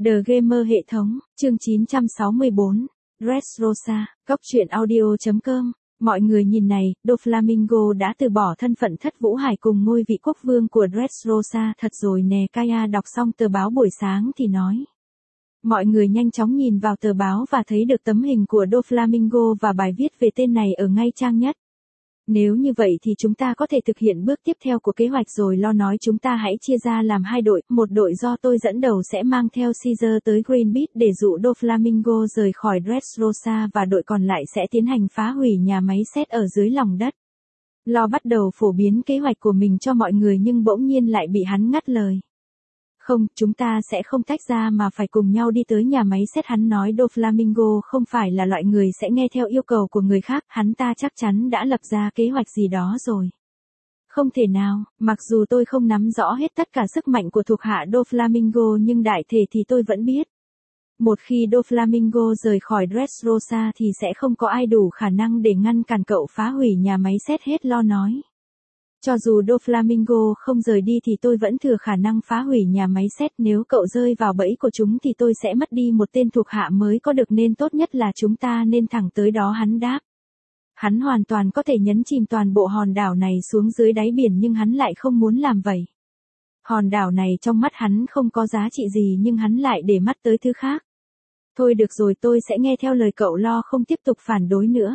The Gamer hệ thống, chương 964, Dressrosa, Cóc truyện audio.com. Mọi người nhìn này, Doflamingo đã từ bỏ thân phận thất vũ hải cùng ngôi vị quốc vương của Dressrosa thật rồi nè. Kaya đọc xong tờ báo buổi sáng thì nói. Mọi người nhanh chóng nhìn vào tờ báo và thấy được tấm hình của Doflamingo và bài viết về tên này ở ngay trang nhất. Nếu như vậy thì chúng ta có thể thực hiện bước tiếp theo của kế hoạch rồi. Lo nói chúng ta hãy chia ra làm hai đội, một đội do tôi dẫn đầu sẽ mang theo Caesar tới Greenpeace để dụ Doflamingo rời khỏi Dressrosa và đội còn lại sẽ tiến hành phá hủy nhà máy sét ở dưới lòng đất. Lo bắt đầu phổ biến kế hoạch của mình cho mọi người nhưng bỗng nhiên lại bị hắn ngắt lời. Không, chúng ta sẽ không tách ra mà phải cùng nhau đi tới nhà máy sét. Hắn nói Doflamingo không phải là loại người sẽ nghe theo yêu cầu của người khác, hắn ta chắc chắn đã lập ra kế hoạch gì đó rồi. Không thể nào, mặc dù tôi không nắm rõ hết tất cả sức mạnh của thuộc hạ Doflamingo nhưng đại thể thì tôi vẫn biết. Một khi Doflamingo rời khỏi Dressrosa thì sẽ không có ai đủ khả năng để ngăn cản cậu phá hủy nhà máy sét hết. Lo nói. Cho dù Doflamingo không rời đi thì tôi vẫn thừa khả năng phá hủy nhà máy sét. Nếu cậu rơi vào bẫy của chúng thì tôi sẽ mất đi một tên thuộc hạ mới có được nên tốt nhất là chúng ta nên thẳng tới đó. Hắn đáp. Hắn hoàn toàn có thể nhấn chìm toàn bộ hòn đảo này xuống dưới đáy biển nhưng hắn lại không muốn làm vậy. Hòn đảo này trong mắt hắn không có giá trị gì nhưng hắn lại để mắt tới thứ khác. Thôi được rồi, tôi sẽ nghe theo lời cậu. Lo không tiếp tục phản đối nữa.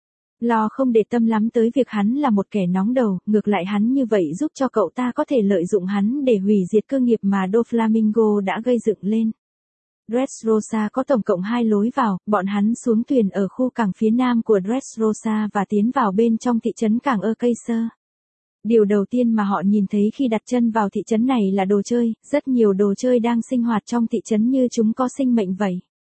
Lo không để tâm lắm tới việc hắn là một kẻ nóng đầu, ngược lại hắn như vậy giúp cho cậu ta có thể lợi dụng hắn để hủy diệt cơ nghiệp mà Doflamingo đã gây dựng lên. Dressrosa có tổng cộng 2 lối vào, bọn hắn xuống thuyền ở khu cảng phía nam của Dressrosa và tiến vào bên trong thị trấn cảng Caesar. Điều đầu tiên mà họ nhìn thấy khi đặt chân vào thị trấn này là đồ chơi, rất nhiều đồ chơi đang sinh hoạt trong thị trấn như chúng có sinh mệnh vậy.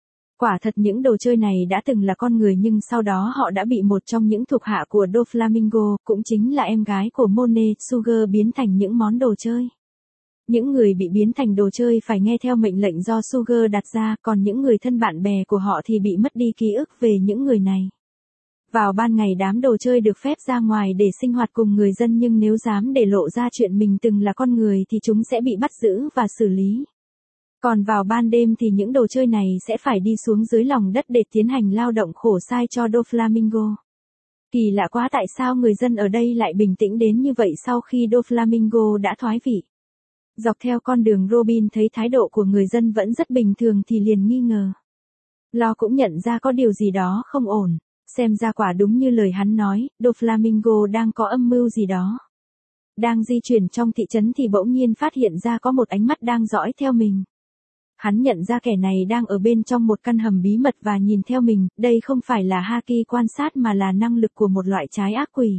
Quả thật những đồ chơi này đã từng là con người nhưng sau đó họ đã bị một trong những thuộc hạ của Doflamingo, cũng chính là em gái của Monet, Sugar biến thành những món đồ chơi. Những người bị biến thành đồ chơi phải nghe theo mệnh lệnh do Sugar đặt ra, còn những người thân bạn bè của họ thì bị mất đi ký ức về những người này. Vào ban ngày đám đồ chơi được phép ra ngoài để sinh hoạt cùng người dân nhưng nếu dám để lộ ra chuyện mình từng là con người thì chúng sẽ bị bắt giữ và xử lý. Còn vào ban đêm thì những đồ chơi này sẽ phải đi xuống dưới lòng đất để tiến hành lao động khổ sai cho Doflamingo. Kỳ lạ quá, tại sao người dân ở đây lại bình tĩnh đến như vậy sau khi Doflamingo đã thoái vị. Dọc theo con đường Robin thấy thái độ của người dân vẫn rất bình thường thì liền nghi ngờ. Lo cũng nhận ra có điều gì đó không ổn, xem ra quả đúng như lời hắn nói, Doflamingo đang có âm mưu gì đó. Đang di chuyển trong thị trấn thì bỗng nhiên phát hiện ra có một ánh mắt đang dõi theo mình. Hắn nhận ra kẻ này đang ở bên trong một căn hầm bí mật và nhìn theo mình, đây không phải là haki quan sát mà là năng lực của một loại trái ác quỷ.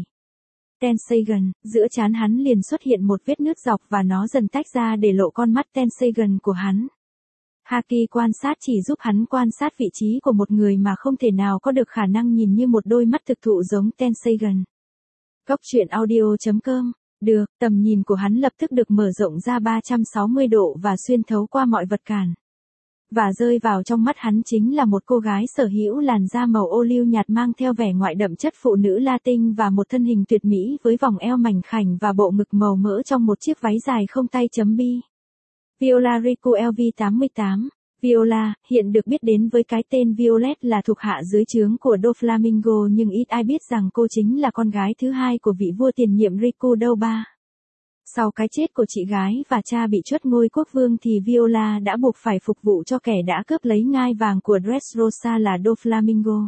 Tensagan, giữa trán hắn liền xuất hiện một vết nứt dọc và nó dần tách ra để lộ con mắt Tensagan của hắn. Haki quan sát chỉ giúp hắn quan sát vị trí của một người mà không thể nào có được khả năng nhìn như một đôi mắt thực thụ giống Tensagan. Cóc truyện audio.com. Được, tầm nhìn của hắn lập tức được mở rộng ra 360 độ và xuyên thấu qua mọi vật cản. Và rơi vào trong mắt hắn chính là một cô gái sở hữu làn da màu ô liu nhạt mang theo vẻ ngoại đậm chất phụ nữ Latin và một thân hình tuyệt mỹ với vòng eo mảnh khảnh và bộ ngực màu mỡ trong một chiếc váy dài không tay chấm bi. Viola Rico LV88. Viola, hiện được biết đến với cái tên Violet, là thuộc hạ dưới trướng của Doflamingo nhưng ít ai biết rằng cô chính là con gái thứ hai của vị vua tiền nhiệm Rico Douba. Sau cái chết của chị gái và cha bị truất ngôi quốc vương thì Viola đã buộc phải phục vụ cho kẻ đã cướp lấy ngai vàng của Dressrosa là Doflamingo.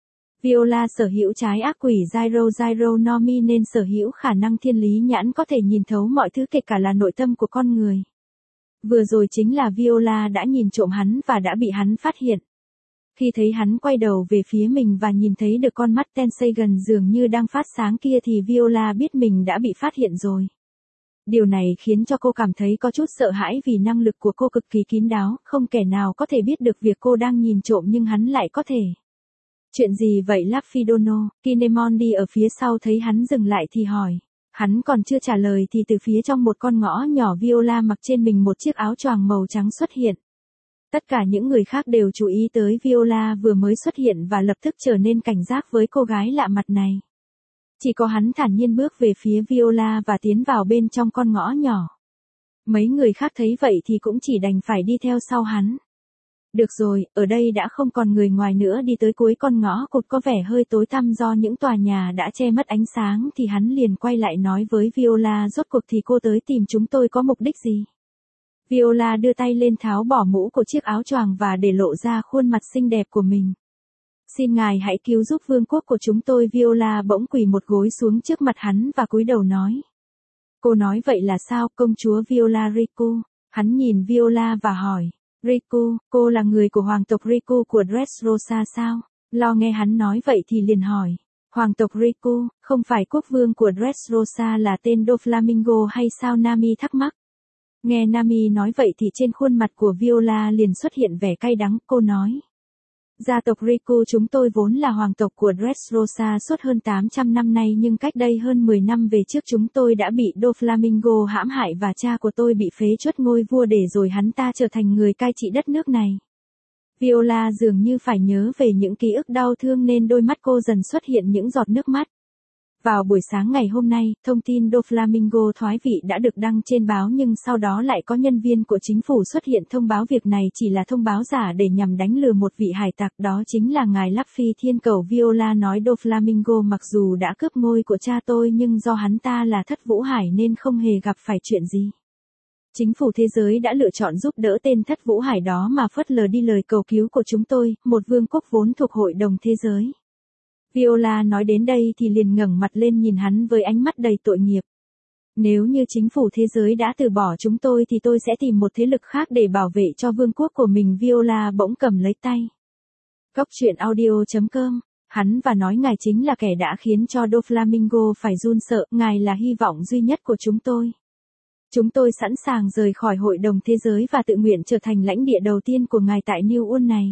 Viola sở hữu trái ác quỷ Gyro Nomi nên sở hữu khả năng thiên lý nhãn có thể nhìn thấu mọi thứ kể cả là nội tâm của con người. Vừa rồi chính là Viola đã nhìn trộm hắn và đã bị hắn phát hiện. Khi thấy hắn quay đầu về phía mình và nhìn thấy được con mắt Tensagan dường như đang phát sáng kia thì Viola biết mình đã bị phát hiện rồi. Điều này khiến cho cô cảm thấy có chút sợ hãi vì năng lực của cô cực kỳ kín đáo, không kẻ nào có thể biết được việc cô đang nhìn trộm nhưng hắn lại có thể. Chuyện gì vậy Lafidono? Kinemondi ở phía sau thấy hắn dừng lại thì hỏi. Hắn còn chưa trả lời thì từ phía trong một con ngõ nhỏ Viola mặc trên mình một chiếc áo choàng màu trắng xuất hiện. Tất cả những người khác đều chú ý tới Viola vừa mới xuất hiện và lập tức trở nên cảnh giác với cô gái lạ mặt này. Chỉ có hắn thản nhiên bước về phía Viola và tiến vào bên trong con ngõ nhỏ. Mấy người khác thấy vậy thì cũng chỉ đành phải đi theo sau hắn. Được rồi, ở đây đã không còn người ngoài nữa, đi tới cuối con ngõ cụt có vẻ hơi tối tăm do những tòa nhà đã che mất ánh sáng thì hắn liền quay lại nói với Viola, rốt cuộc thì cô tới tìm chúng tôi có mục đích gì? Viola đưa tay lên tháo bỏ mũ của chiếc áo choàng và để lộ ra khuôn mặt xinh đẹp của mình. Xin ngài hãy cứu giúp vương quốc của chúng tôi. Viola bỗng quỳ một gối xuống trước mặt hắn và cúi đầu nói. Cô nói vậy là sao, công chúa Viola Riku? Hắn nhìn Viola và hỏi. Riku, cô là người của hoàng tộc Riku của Dressrosa sao? Lo nghe hắn nói vậy thì liền hỏi. Hoàng tộc Riku, không phải quốc vương của Dressrosa là tên Doflamingo hay sao? Nami thắc mắc. Nghe Nami nói vậy thì trên khuôn mặt của Viola liền xuất hiện vẻ cay đắng, cô nói. Gia tộc Riku chúng tôi vốn là hoàng tộc của Dressrosa suốt hơn 800 năm nay, nhưng cách đây hơn 10 năm về trước chúng tôi đã bị Doflamingo hãm hại và cha của tôi bị phế truất ngôi vua để rồi hắn ta trở thành người cai trị đất nước này. Viola dường như phải nhớ về những ký ức đau thương nên đôi mắt cô dần xuất hiện những giọt nước mắt. Vào buổi sáng ngày hôm nay, thông tin Doflamingo thoái vị đã được đăng trên báo, nhưng sau đó lại có nhân viên của chính phủ xuất hiện thông báo việc này chỉ là thông báo giả để nhằm đánh lừa một vị hải tặc, đó chính là ngài Luffy Thiên Cầu. Viola nói Doflamingo mặc dù đã cướp ngôi của cha tôi nhưng do hắn ta là Thất Vũ Hải nên không hề gặp phải chuyện gì. Chính phủ thế giới đã lựa chọn giúp đỡ tên Thất Vũ Hải đó mà phớt lờ đi lời cầu cứu của chúng tôi, một vương quốc vốn thuộc Hội đồng Thế giới. Viola nói đến đây thì liền ngẩng mặt lên nhìn hắn với ánh mắt đầy tội nghiệp. Nếu như chính phủ thế giới đã từ bỏ chúng tôi thì tôi sẽ tìm một thế lực khác để bảo vệ cho vương quốc của mình. Viola bỗng cầm lấy tay. Góc truyện audio.com. Hắn và nói ngài chính là kẻ đã khiến cho Doflamingo phải run sợ, ngài là hy vọng duy nhất của chúng tôi. Chúng tôi sẵn sàng rời khỏi Hội đồng Thế giới và tự nguyện trở thành lãnh địa đầu tiên của ngài tại New World này.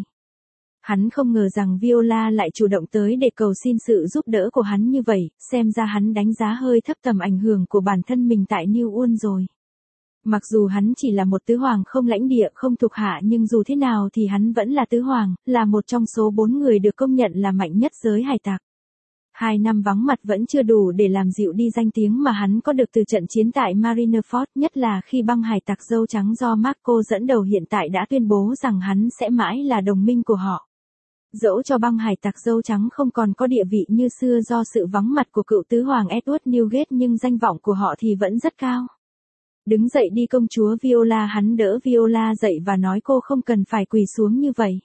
Hắn không ngờ rằng Viola lại chủ động tới để cầu xin sự giúp đỡ của hắn như vậy, xem ra hắn đánh giá hơi thấp tầm ảnh hưởng của bản thân mình tại New World rồi. Mặc dù hắn chỉ là một tứ hoàng không lãnh địa không thuộc hạ, nhưng dù thế nào thì hắn vẫn là tứ hoàng, là một trong số 4 người được công nhận là mạnh nhất giới hải tặc. 2 năm vắng mặt vẫn chưa đủ để làm dịu đi danh tiếng mà hắn có được từ trận chiến tại Marineford, nhất là khi băng hải tặc dâu trắng do Marco dẫn đầu hiện tại đã tuyên bố rằng hắn sẽ mãi là đồng minh của họ. Dẫu cho băng hải tặc dâu trắng không còn có địa vị như xưa do sự vắng mặt của cựu tứ hoàng Edward Newgate, nhưng danh vọng của họ thì vẫn rất cao. Đứng dậy đi công chúa Viola. Hắn đỡ Viola dậy và nói cô không cần phải quỳ xuống như vậy.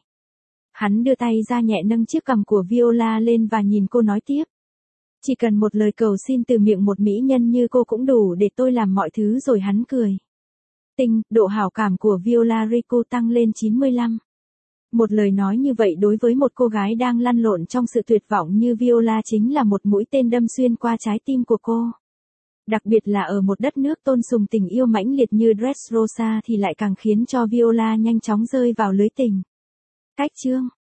Hắn đưa tay ra nhẹ nâng chiếc cằm của Viola lên và nhìn cô nói tiếp. Chỉ cần một lời cầu xin từ miệng một mỹ nhân như cô cũng đủ để tôi làm mọi thứ rồi. Hắn cười. Độ hảo cảm của Viola Riku tăng lên 95. Một lời nói như vậy đối với một cô gái đang lăn lộn trong sự tuyệt vọng như Viola chính là một mũi tên đâm xuyên qua trái tim của cô. Đặc biệt là ở một đất nước tôn sùng tình yêu mãnh liệt như Dressrosa thì lại càng khiến cho Viola nhanh chóng rơi vào lưới tình. Cách chương